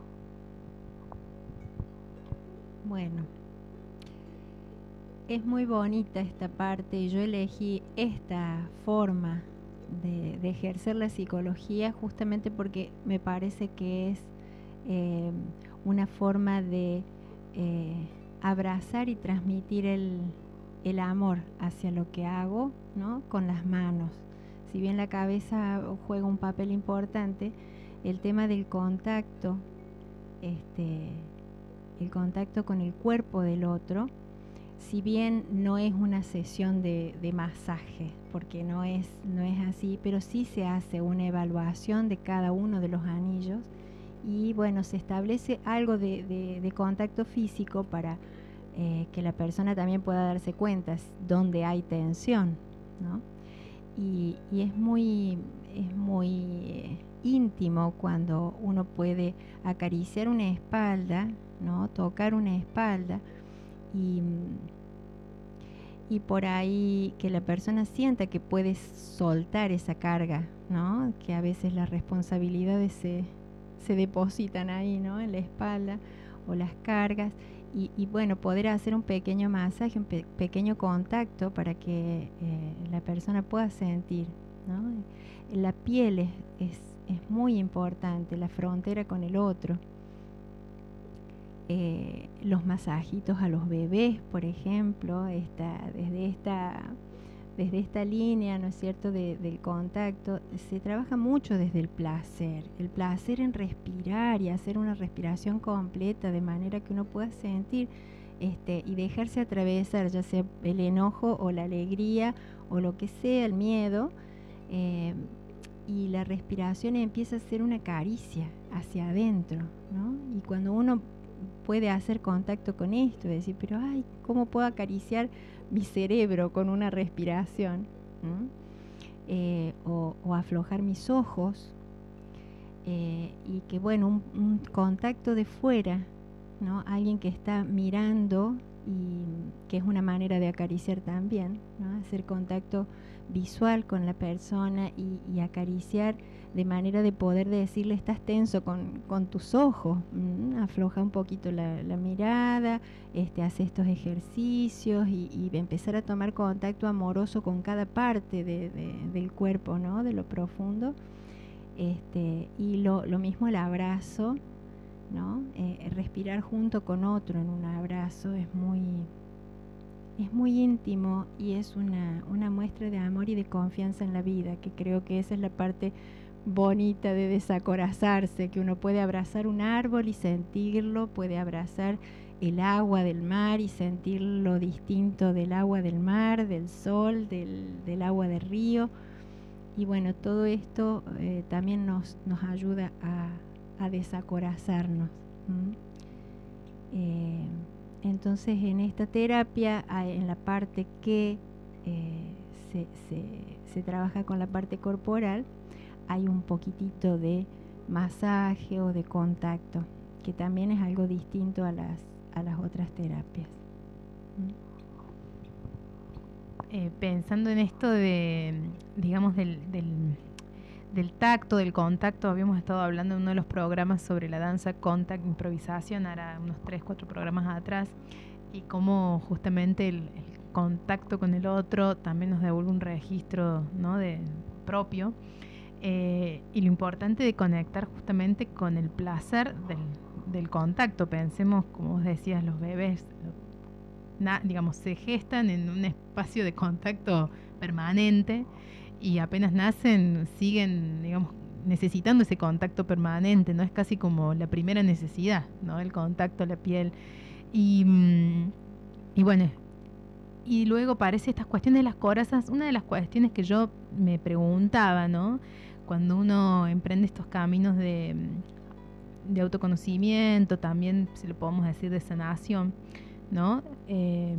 Bueno, es muy bonita esta parte y yo elegí esta forma de, de ejercer la psicología justamente porque me parece que es eh, una forma de eh, abrazar y transmitir el, el amor hacia lo que hago, ¿no?, con las manos. Si bien la cabeza juega un papel importante, el tema del contacto, este, el contacto con el cuerpo del otro, si bien no es una sesión de, de masaje, porque no es, no es así, pero sí se hace una evaluación de cada uno de los anillos y bueno, se establece algo de, de, de contacto físico para eh, que la persona también pueda darse cuenta dónde hay tensión, ¿no? Y, y es muy, es muy eh, íntimo cuando uno puede acariciar una espalda, ¿no?, tocar una espalda y, y por ahí que la persona sienta que puede soltar esa carga, ¿no?, que a veces las responsabilidades se, se depositan ahí, ¿no?, en la espalda o las cargas. Y, y bueno, poder hacer un pequeño masaje, un pe pequeño contacto para que eh, la persona pueda sentir, ¿no? La piel es, es, es muy importante, la frontera con el otro. Eh, los masajitos a los bebés, por ejemplo, esta, desde esta desde esta línea, ¿no es cierto?, de, del contacto, se trabaja mucho desde el placer, el placer en respirar y hacer una respiración completa de manera que uno pueda sentir este, y dejarse atravesar, ya sea el enojo o la alegría o lo que sea, el miedo, eh, y la respiración empieza a ser una caricia hacia adentro, ¿no? Y cuando uno puede hacer contacto con esto, decir, pero ay, ¿cómo puedo acariciar mi cerebro con una respiración? ¿Mm? Eh, o, o aflojar mis ojos, eh, y que bueno, un, un contacto de fuera, ¿no?, alguien que está mirando, y que es una manera de acariciar también, ¿no?, hacer contacto visual con la persona y, y acariciar de manera de poder decirle, estás tenso con, con tus ojos, mm, afloja un poquito la, la mirada, este, hace estos ejercicios y, y empezar a tomar contacto amoroso con cada parte de, de, del cuerpo, ¿no?, de lo profundo. Este, y lo, lo mismo el abrazo, ¿no? Eh, respirar junto con otro en un abrazo es muy, es muy íntimo y es una, una muestra de amor y de confianza en la vida, que creo que esa es la parte bonita de desacorazarse, que uno puede abrazar un árbol y sentirlo, puede abrazar el agua del mar y sentir lo distinto del agua del mar, del sol, del, del agua del río. Y bueno, todo esto eh, también nos, nos ayuda a, a desacorazarnos. ¿Mm? Eh, entonces en esta terapia, en la parte que eh, se, se, se trabaja con la parte corporal, hay un poquitito de masaje o de contacto, que también es algo distinto a las, a las otras terapias. Eh, pensando en esto de, digamos, del, del, del tacto, del contacto, habíamos estado hablando en uno de los programas sobre la danza contact improvisación, ahora unos tres, cuatro programas atrás, y cómo justamente el, el contacto con el otro también nos devuelve un registro, ¿no?, de, propio. Eh, y lo importante de conectar justamente con el placer del, del contacto. Pensemos, como vos decías, los bebés, na, digamos, se gestan en un espacio de contacto permanente y apenas nacen siguen, digamos, necesitando ese contacto permanente, ¿no? Es casi como la primera necesidad, ¿no?, el contacto a la piel. Y, y bueno, y luego aparecen estas cuestiones de las corazas. Una de las cuestiones que yo me preguntaba, ¿no?, cuando uno emprende estos caminos de, de autoconocimiento, también, si lo podemos decir, de sanación, ¿no? Eh,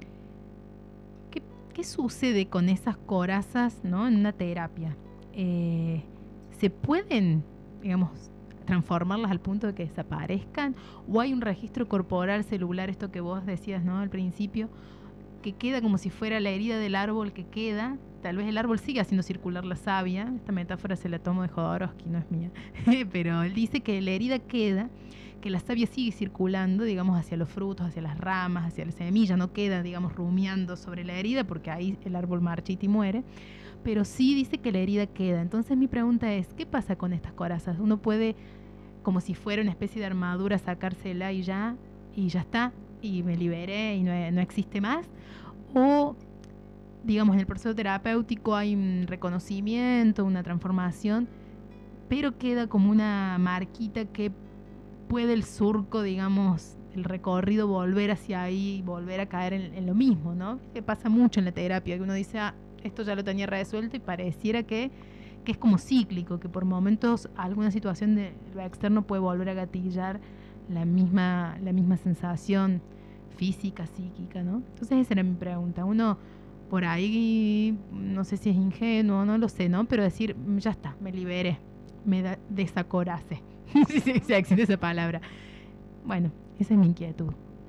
¿qué, ¿Qué sucede con esas corazas, ¿no?, en una terapia? Eh, ¿Se pueden, digamos, transformarlas al punto de que desaparezcan? ¿O hay un registro corporal celular, esto que vos decías, ¿no?, al principio, que queda como si fuera la herida del árbol que queda? Tal vez el árbol siga haciendo circular la savia. Esta metáfora se la tomo de Jodorowsky, no es mía. Pero él dice que la herida queda, que la savia sigue circulando, digamos, hacia los frutos, hacia las ramas, hacia la semilla. No queda, digamos, rumiando sobre la herida, porque ahí el árbol marchita y muere. Pero sí dice que la herida queda. Entonces mi pregunta es, ¿qué pasa con estas corazas? ¿Uno puede, como si fuera una especie de armadura, sacársela y ya, y ya está, y me liberé y no, no existe más? ¿O, digamos, en el proceso terapéutico hay un reconocimiento, una transformación, pero queda como una marquita que puede el surco, digamos, el recorrido, volver hacia ahí y volver a caer en, en lo mismo, ¿no? Que pasa mucho en la terapia, que uno dice, ah, esto ya lo tenía resuelto, y pareciera que, que es como cíclico, que por momentos alguna situación de lo externo puede volver a gatillar la misma, la misma sensación física, psíquica, ¿no? Entonces esa era mi pregunta. Uno por ahí, no sé si es ingenuo, no lo sé, ¿no? Pero decir, ya está, me liberé, me da, desacorace, si existe esa palabra. Bueno, esa es mi inquietud.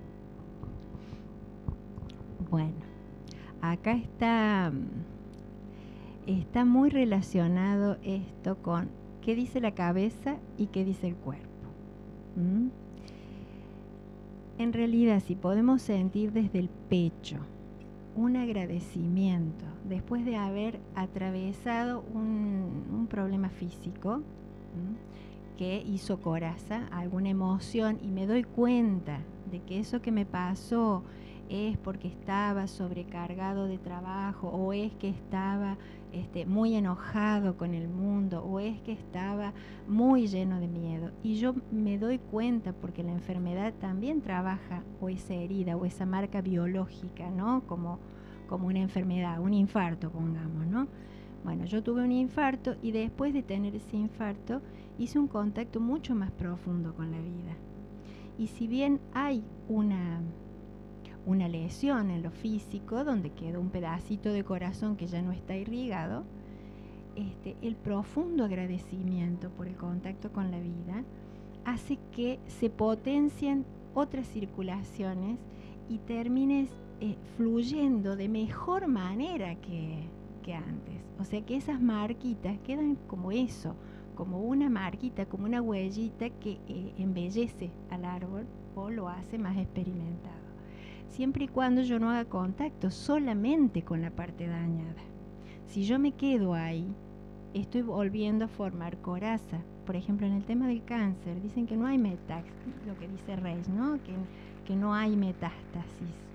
Bueno, acá está, está muy relacionado esto con qué dice la cabeza y qué dice el cuerpo. ¿Mm? En realidad, si podemos sentir desde el pecho un agradecimiento después de haber atravesado un, un problema físico, ¿m?, que hizo coraza, alguna emoción, y me doy cuenta de que eso que me pasó es porque estaba sobrecargado de trabajo, o es que estaba este, muy enojado con el mundo, o es que estaba muy lleno de miedo, y yo me doy cuenta, porque la enfermedad también trabaja o esa herida o esa marca biológica, ¿no?, como, como una enfermedad, un infarto, pongamos, ¿no? Bueno, yo tuve un infarto, y después de tener ese infarto hice un contacto mucho más profundo con la vida, y si bien hay una una lesión en lo físico, donde quedó un pedacito de corazón que ya no está irrigado, este, el profundo agradecimiento por el contacto con la vida hace que se potencien otras circulaciones y termines eh, fluyendo de mejor manera que, que antes. O sea que esas marquitas quedan como eso, como una marquita, como una huellita que eh, embellece al árbol o lo hace más experimentado, siempre y cuando yo no haga contacto solamente con la parte dañada. Si yo me quedo ahí, estoy volviendo a formar coraza. Por ejemplo, en el tema del cáncer, dicen que no hay metástasis, lo que dice Reich, ¿no?, que, que no hay metástasis.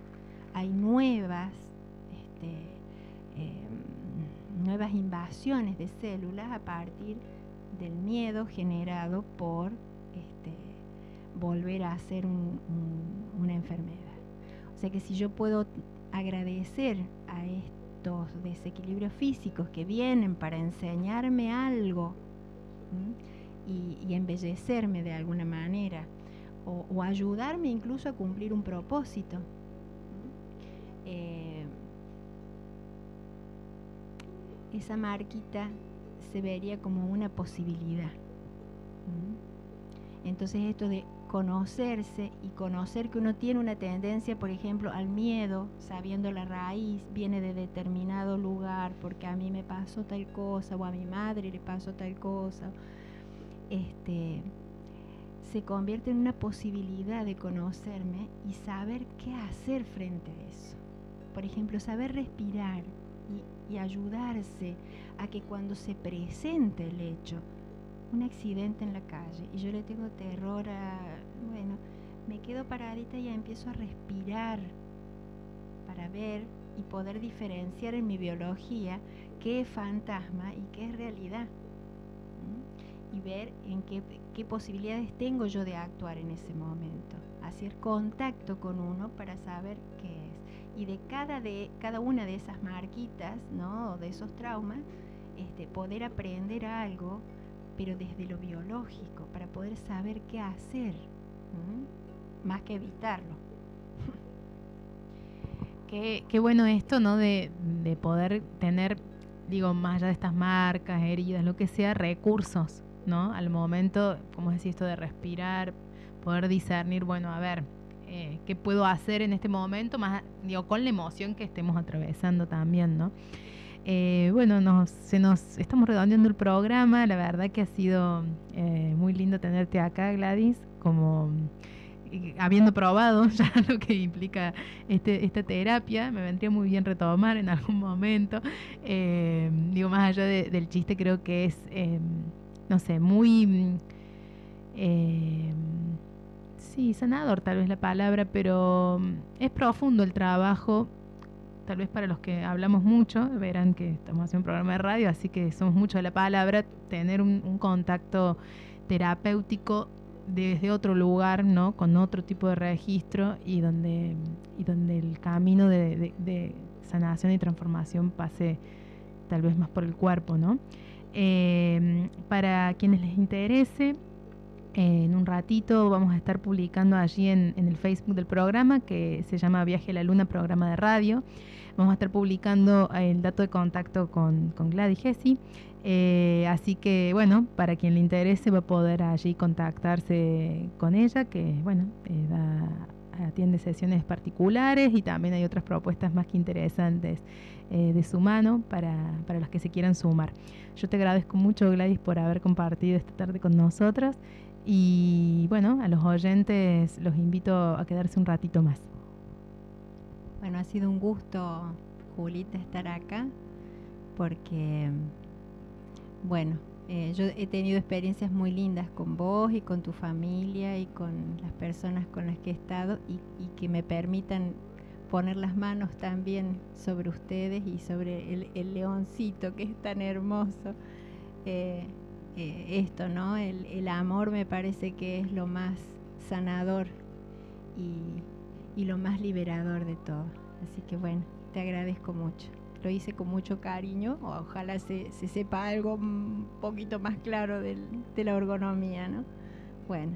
hay nuevas, este, eh, nuevas invasiones de células a partir del miedo generado por este, volver a ser un, un, una enfermedad. O sea que si yo puedo agradecer a estos desequilibrios físicos que vienen para enseñarme algo y, y embellecerme de alguna manera, o, o ayudarme incluso a cumplir un propósito, eh, esa marquita se vería como una posibilidad. Entonces esto de conocerse y conocer que uno tiene una tendencia, por ejemplo, al miedo, sabiendo la raíz, viene de determinado lugar, porque a mí me pasó tal cosa, o a mi madre le pasó tal cosa, este, se convierte en una posibilidad de conocerme y saber qué hacer frente a eso. Por ejemplo, saber respirar y, y ayudarse a que cuando se presente el hecho, un accidente en la calle, y yo le tengo terror a, bueno, me quedo paradita y empiezo a respirar para ver y poder diferenciar en mi biología qué es fantasma y qué es realidad. ¿Mm? Y ver en qué, qué posibilidades tengo yo de actuar en ese momento. Hacer contacto con uno para saber qué es. Y de cada, de, cada una de esas marquitas, ¿no? De esos traumas, este, poder aprender algo, pero desde lo biológico, para poder saber qué hacer, ¿Mm? más que evitarlo. Qué, qué bueno esto, ¿no? De, de poder tener, digo, más allá de estas marcas, heridas, lo que sea, recursos, ¿no? Al momento, como decís, esto de respirar, poder discernir, bueno, a ver, eh, ¿qué puedo hacer en este momento? Más, digo, con la emoción que estemos atravesando también, ¿no? Eh, bueno, nos, se nos estamos redondeando el programa. La verdad que ha sido eh, muy lindo tenerte acá, Gladys, como eh, habiendo probado ya lo que implica este, esta terapia. Me vendría muy bien retomar en algún momento. Eh, digo, más allá de, del chiste, creo que es, eh, no sé, muy... Eh, sí, sanador tal vez la palabra, pero es profundo el trabajo. Tal vez para los que hablamos mucho, verán que estamos haciendo un programa de radio, así que somos mucho de la palabra, tener un, un contacto terapéutico desde otro lugar, ¿no? Con otro tipo de registro y donde, y donde el camino de, de, de sanación y transformación pase tal vez más por el cuerpo, ¿no? Eh, para quienes les interese, eh, en un ratito vamos a estar publicando allí en, en el Facebook del programa, que se llama Viaje a la Luna, programa de radio. Vamos a estar publicando el dato de contacto con, con Gladys Gessi. Eh, así que, bueno, para quien le interese va a poder allí contactarse con ella, que, bueno, eh, da, atiende sesiones particulares y también hay otras propuestas más que interesantes eh, de su mano para, para los que se quieran sumar. Yo te agradezco mucho, Gladys, por haber compartido esta tarde con nosotros y, bueno, a los oyentes los invito a quedarse un ratito más. Bueno, ha sido un gusto, Julita, estar acá, porque, bueno, eh, yo he tenido experiencias muy lindas con vos y con tu familia y con las personas con las que he estado y, y que me permitan poner las manos también sobre ustedes y sobre el, el leoncito que es tan hermoso. Eh, eh, esto, ¿no? El, el amor me parece que es lo más sanador y... y lo más liberador de todo. Así que bueno, te agradezco mucho. Lo hice con mucho cariño. Ojalá se, se sepa algo un poquito más claro del, de la ergonomía, ¿no? Bueno.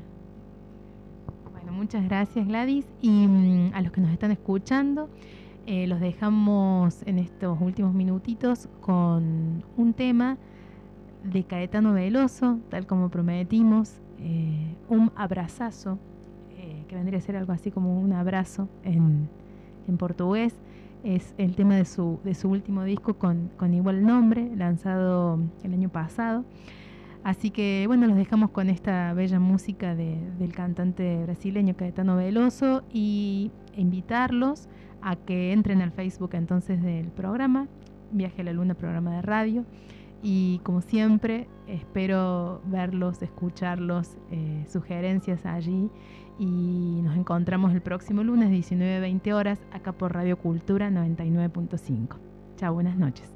Bueno, muchas gracias, Gladys. Y um, a los que nos están escuchando, eh, los dejamos en estos últimos minutitos con un tema de Caetano Veloso, tal como prometimos, eh, un abrazazo, que vendría a ser algo así como un abrazo en, en portugués. Es el tema de su, de su último disco con, con igual nombre, lanzado el año pasado. Así que, bueno, los dejamos con esta bella música de, del cantante brasileño Caetano Veloso y invitarlos a que entren al Facebook entonces del programa, Viaje a la Luna, programa de radio, Y como siempre, espero verlos, escucharlos, eh, sugerencias allí. Y nos encontramos el próximo lunes, diecinueve a veinte horas, acá por Radio Cultura noventa y nueve punto cinco. Chao, buenas noches.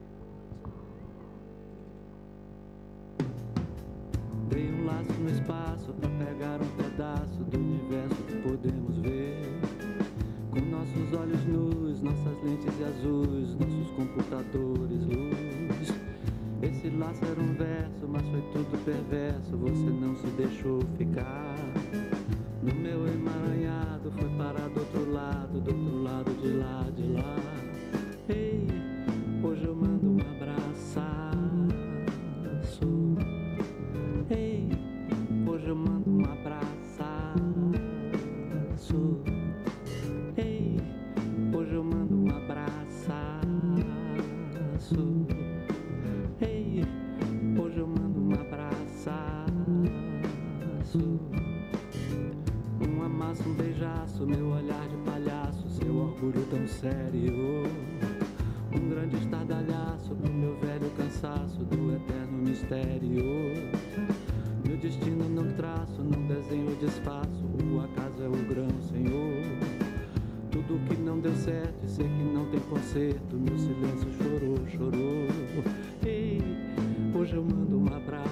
Tem um laço no espaço para pegar um pedaço do universo que podemos ver. Com nossos olhos nus, nossas lentes azuis, nossos computadores, luz. Esse laço era um verso, mas foi tudo perverso. Você não se deixou ficar. No meu emaranhado foi parar do outro lado, do outro lado de lá, de lá. Ei, hoje eu mando um abraço. Ei, hoje eu mando um abraço. Ei, hoje eu mando um abraço. Ei, hoje eu mando um abraço. Um amasso, um beijaço, meu olhar de palhaço, seu orgulho tão sério. Um grande estardalhaço pro meu velho cansaço do eterno mistério. Meu destino não traço, não desenho, desfaço. O acaso é o grão, Senhor. Tudo que não deu certo e sei que não tem conserto. Meu silêncio chorou, chorou. Ei, hoje eu mando um abraço.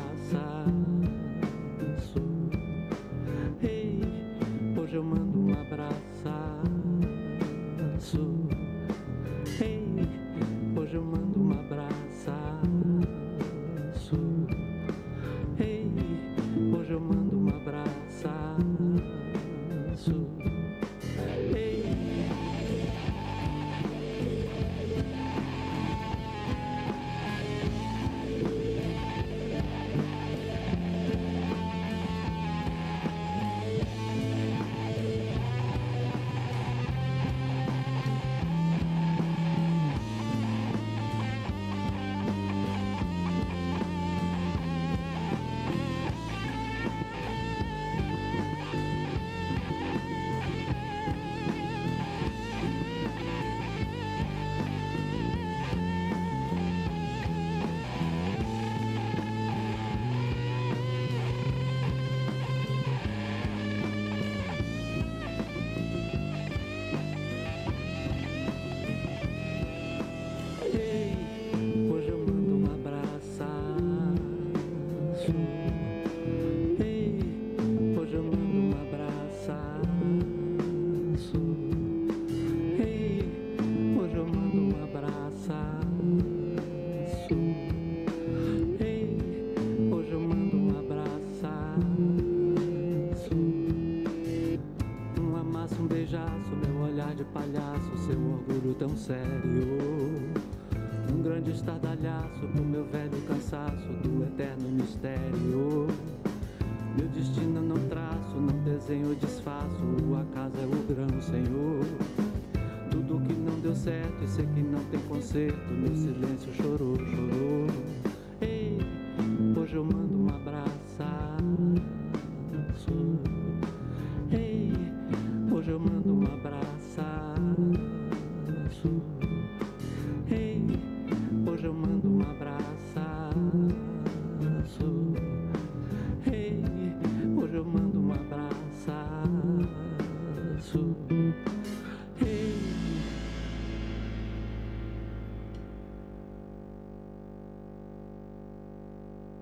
Ei, hoje eu mando um abraço. Ei, hoje eu mando um abraço. Ei, hoje eu mando um abraço. Ei. Sério, um grande estardalhaço pro meu velho cansaço do eterno mistério. Meu destino não traço, não desenho, desfaço. O acaso é o grão, Senhor. Tudo que não deu certo e sei que não tem conserto. Meu silêncio chorou, chorou. Ei, hoje eu mando um abraço. Ei, hoje eu mando um abraço. Ei, hoje eu mando um abraço. Ei, hoje eu mando um abraço.